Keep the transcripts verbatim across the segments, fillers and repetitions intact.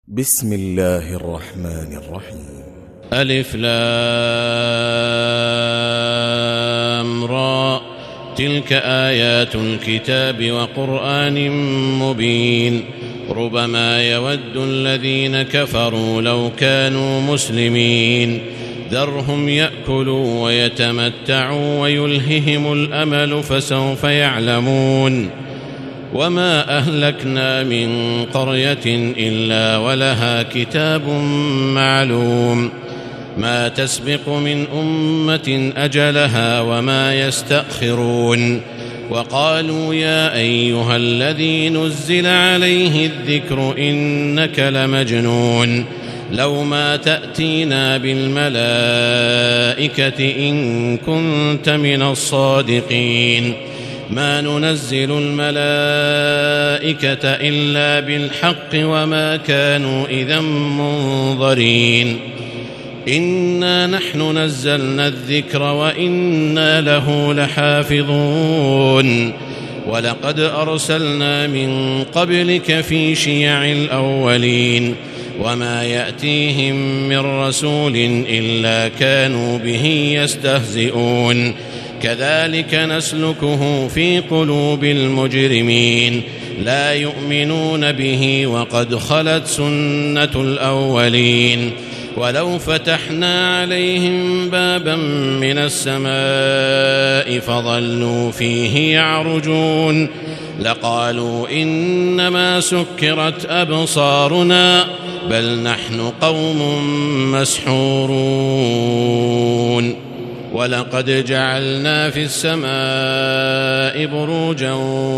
بسم الله الرحمن الرحيم. ألف لام را تلك آيات الكتاب وقرآن مبين ربما يود الذين كفروا لو كانوا مسلمين ذرهم يأكلوا ويتمتعوا ويلههم الأمل فسوف يعلمون وما أهلكنا من قرية إلا ولها كتاب معلوم ما تسبق من أمة أجلها وما يستأخرون وقالوا يا أيها الذي نزل عليه الذكر إنك لمجنون لو ما تأتينا بالملائكة إن كنت من الصادقين ما ننزل الملائكة إلا بالحق وما كانوا إذا منظرين إنا نحن نزلنا الذكر وإنا له لحافظون ولقد أرسلنا من قبلك في شيع الأولين وما يأتيهم من رسول إلا كانوا به يستهزئون كذلك نسلكه في قلوب المجرمين لا يؤمنون به وقد خلت سنة الأولين ولو فتحنا عليهم بابا من السماء فظلوا فيه يعرجون لقالوا إنما سكرت أبصارنا بل نحن قوم مسحورون ولقد جعلنا في السماء بروجا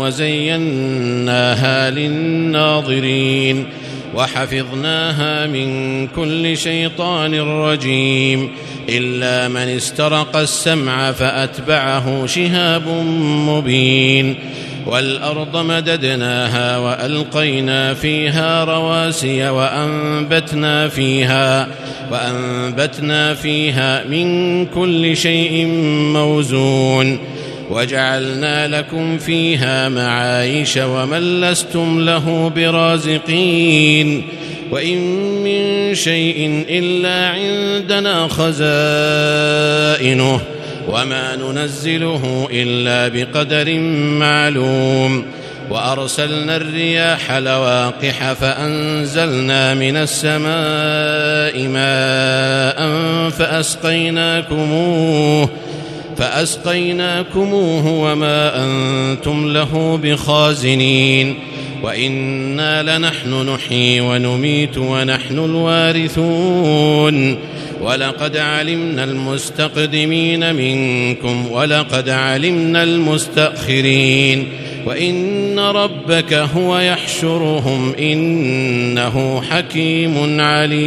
وزيناها للناظرين وحفظناها من كل شيطان رجيم إلا من استرق السمع فأتبعه شهاب مبين والأرض مددناها وألقينا فيها رواسي وأنبتنا فيها وأنبتنا فيها من كل شيء موزون وجعلنا لكم فيها معايش ومن لستم له برازقين وإن من شيء إلا عندنا خزائنه وما ننزله إلا بقدر معلوم وأرسلنا الرياح لواقح فأنزلنا من السماء ماء فأسقيناكموه فأسقيناكموه وما أنتم له بخازنين وإنا لنحن نحيي ونميت ونحن الوارثون ولقد علمنا المستقدمين منكم ولقد علمنا المستأخرين وإن ربك هو يحشرهم إنه حكيم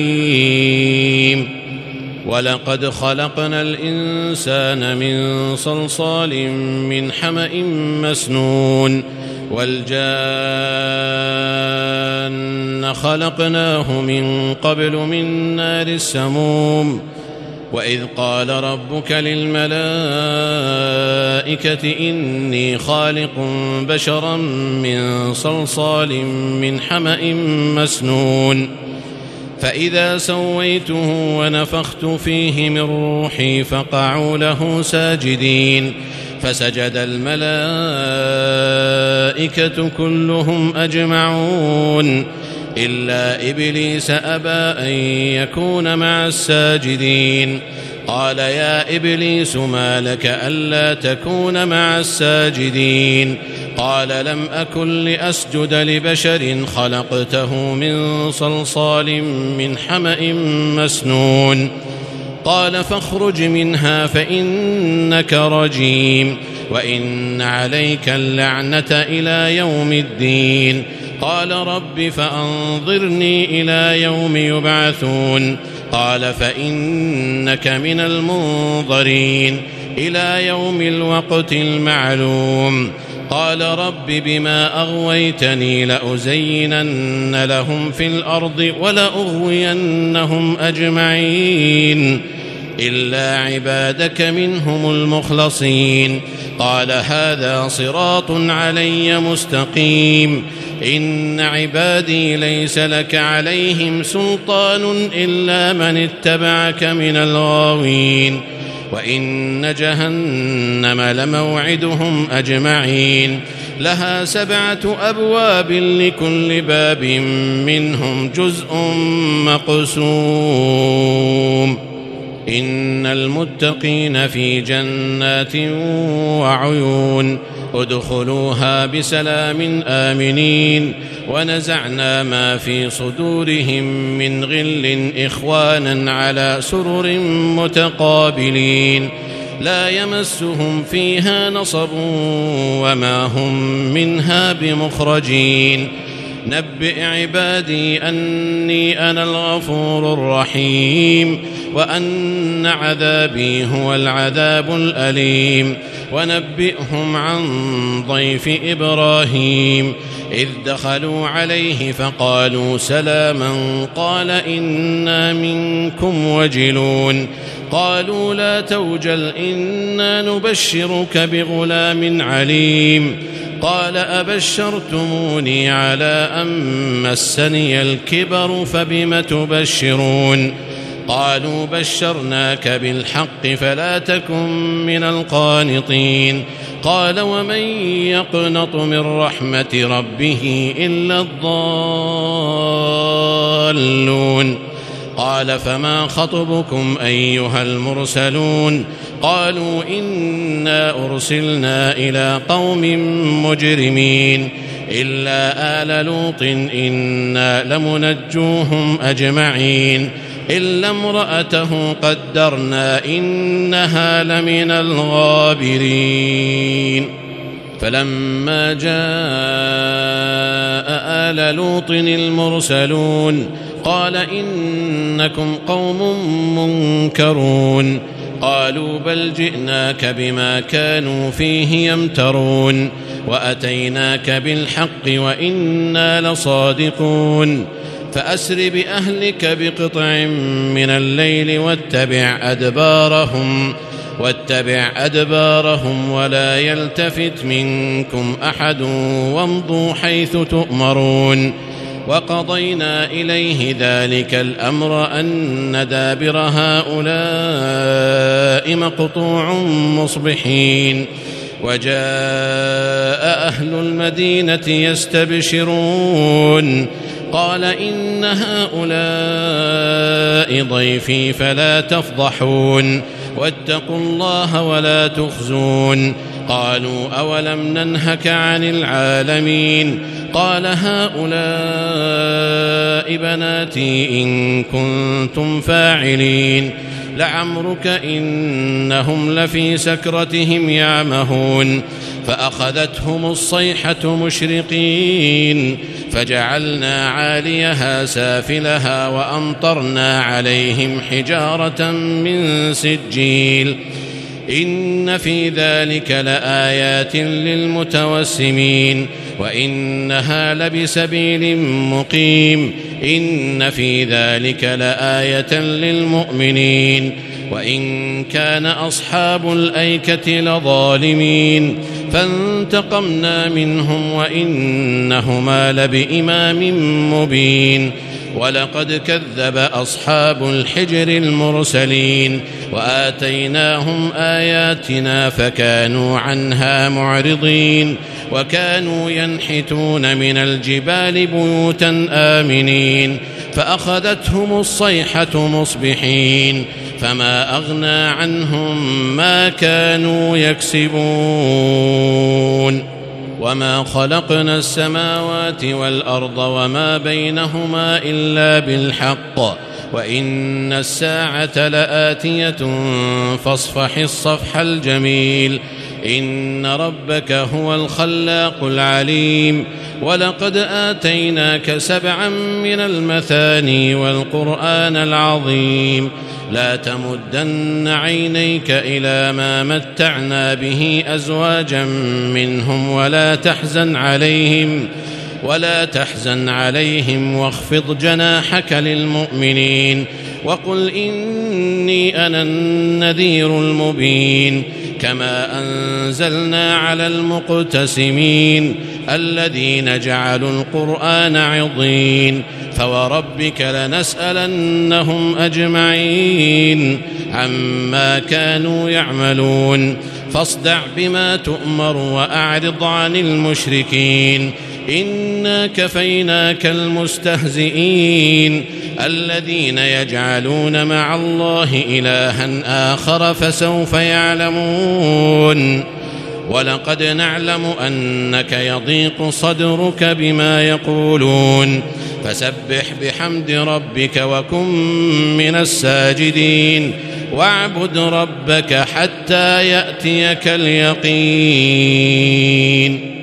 عليم ولقد خلقنا الإنسان من صلصال من حمأ مسنون والجان خلقناه من قبل من نار السموم وإذ قال ربك للملائكة إني خالق بشرا من صلصال من حمأ مسنون فإذا سويته ونفخت فيه من روحي فقعوا له ساجدين فسجد الملائكة كلهم أجمعون إلا إبليس أبى أن يكون مع الساجدين قال يا إبليس ما لك ألا تكون مع الساجدين قال لم أكن لأسجد لبشر خلقته من صلصال من حمأ مسنون قال فاخرج منها فإنك رجيم وإن عليك اللعنة إلى يوم الدين قال رب فأنظرني إلى يوم يبعثون قال فإنك من المنظرين إلى يوم الوقت المعلوم قال رب بما أغويتني لأزينن لهم في الأرض ولأغوينهم أجمعين إلا عبادك منهم المخلصين قال هذا صراط علي مستقيم إن عبادي ليس لك عليهم سلطان إلا من اتبعك من الغاوين وإن جهنم لموعدهم أجمعين لها سبعة أبواب لكل باب منهم جزء مقسوم إن المتقين في جنات وعيون ادخلوها بسلام آمنين ونزعنا ما في صدورهم من غل إخوانا على سرر متقابلين لا يمسهم فيها نصب وما هم منها بمخرجين نبئ عبادي أني أنا الغفور الرحيم وأن عذابي هو العذاب الأليم ونبئهم عن ضيف إبراهيم إذ دخلوا عليه فقالوا سلاما قال إنا منكم وجلون قالوا لا توجل إنا نبشرك بغلام عليم قال أبشرتموني على أن مسني الكبر فبم تبشرون قالوا بشرناك بالحق فلا تكن من القانطين قال ومن يقنط من رحمة ربه إلا الضالون قال فما خطبكم أيها المرسلون قالوا إنا أرسلنا إلى قوم مجرمين إلا آل لوط إنا لمنجوهم أجمعين إلا امرأته قدرنا إنها لمن الغابرين فلما جاء آل لوط المرسلون قال إنكم قوم منكرون قالوا بل جئناك بما كانوا فيه يمترون وأتيناك بالحق وإنا لصادقون فأسر بأهلك بقطع من الليل واتبع أدبارهم واتبع أدبارهم ولا يلتفت منكم أحد وامضوا حيث تؤمرون وقضينا إليه ذلك الأمر أن دابر هؤلاء مقطوع مصبحين وجاء أهل المدينة يستبشرون قال إن هؤلاء ضيفي فلا تفضحون واتقوا الله ولا تخزون قالوا أولم ننهك عن العالمين قال هؤلاء بناتي إن كنتم فاعلين لعمرك إنهم لفي سكرتهم يعمهون فأخذتهم الصيحة مشرقين فجعلنا عاليها سافلها وأمطرنا عليهم حجارة من سجيل إن في ذلك لآيات للمتوسمين وإنها لبسبيل مقيم إن في ذلك لآية للمؤمنين وإن كان أصحاب الأيكة لظالمين فانتقمنا منهم وإنهما لبإمام مبين ولقد كذب أصحاب الحجر المرسلين وآتيناهم آياتنا فكانوا عنها معرضين وكانوا ينحتون من الجبال بيوتا آمنين فأخذتهم الصيحة مصبحين فما أغنى عنهم ما كانوا يكسبون وما خلقنا السماوات والأرض وما بينهما إلا بالحق وإن الساعة لآتية فاصفح الصفح الجميل إن ربك هو الخلاق العليم ولقد آتيناك سبعا من المثاني والقرآن العظيم لا تمدن عينيك إلى ما متعنا به أزواجا منهم ولا تحزن عليهم ولا تحزن عليهم واخفض جناحك للمؤمنين وقل إني أنا النذير المبين كما أنزلنا على المقتسمين الذين جعلوا القرآن عضين فوربك لنسألنهم أجمعين عما كانوا يعملون فاصدع بما تؤمر وأعرض عن المشركين إنا كفيناك المستهزئين الذين يجعلون مع الله إلها آخر فسوف يعلمون ولقد نعلم أنك يضيق صدرك بما يقولون فسبح بحمد ربك وكن من الساجدين واعبد ربك حتى يأتيك اليقين.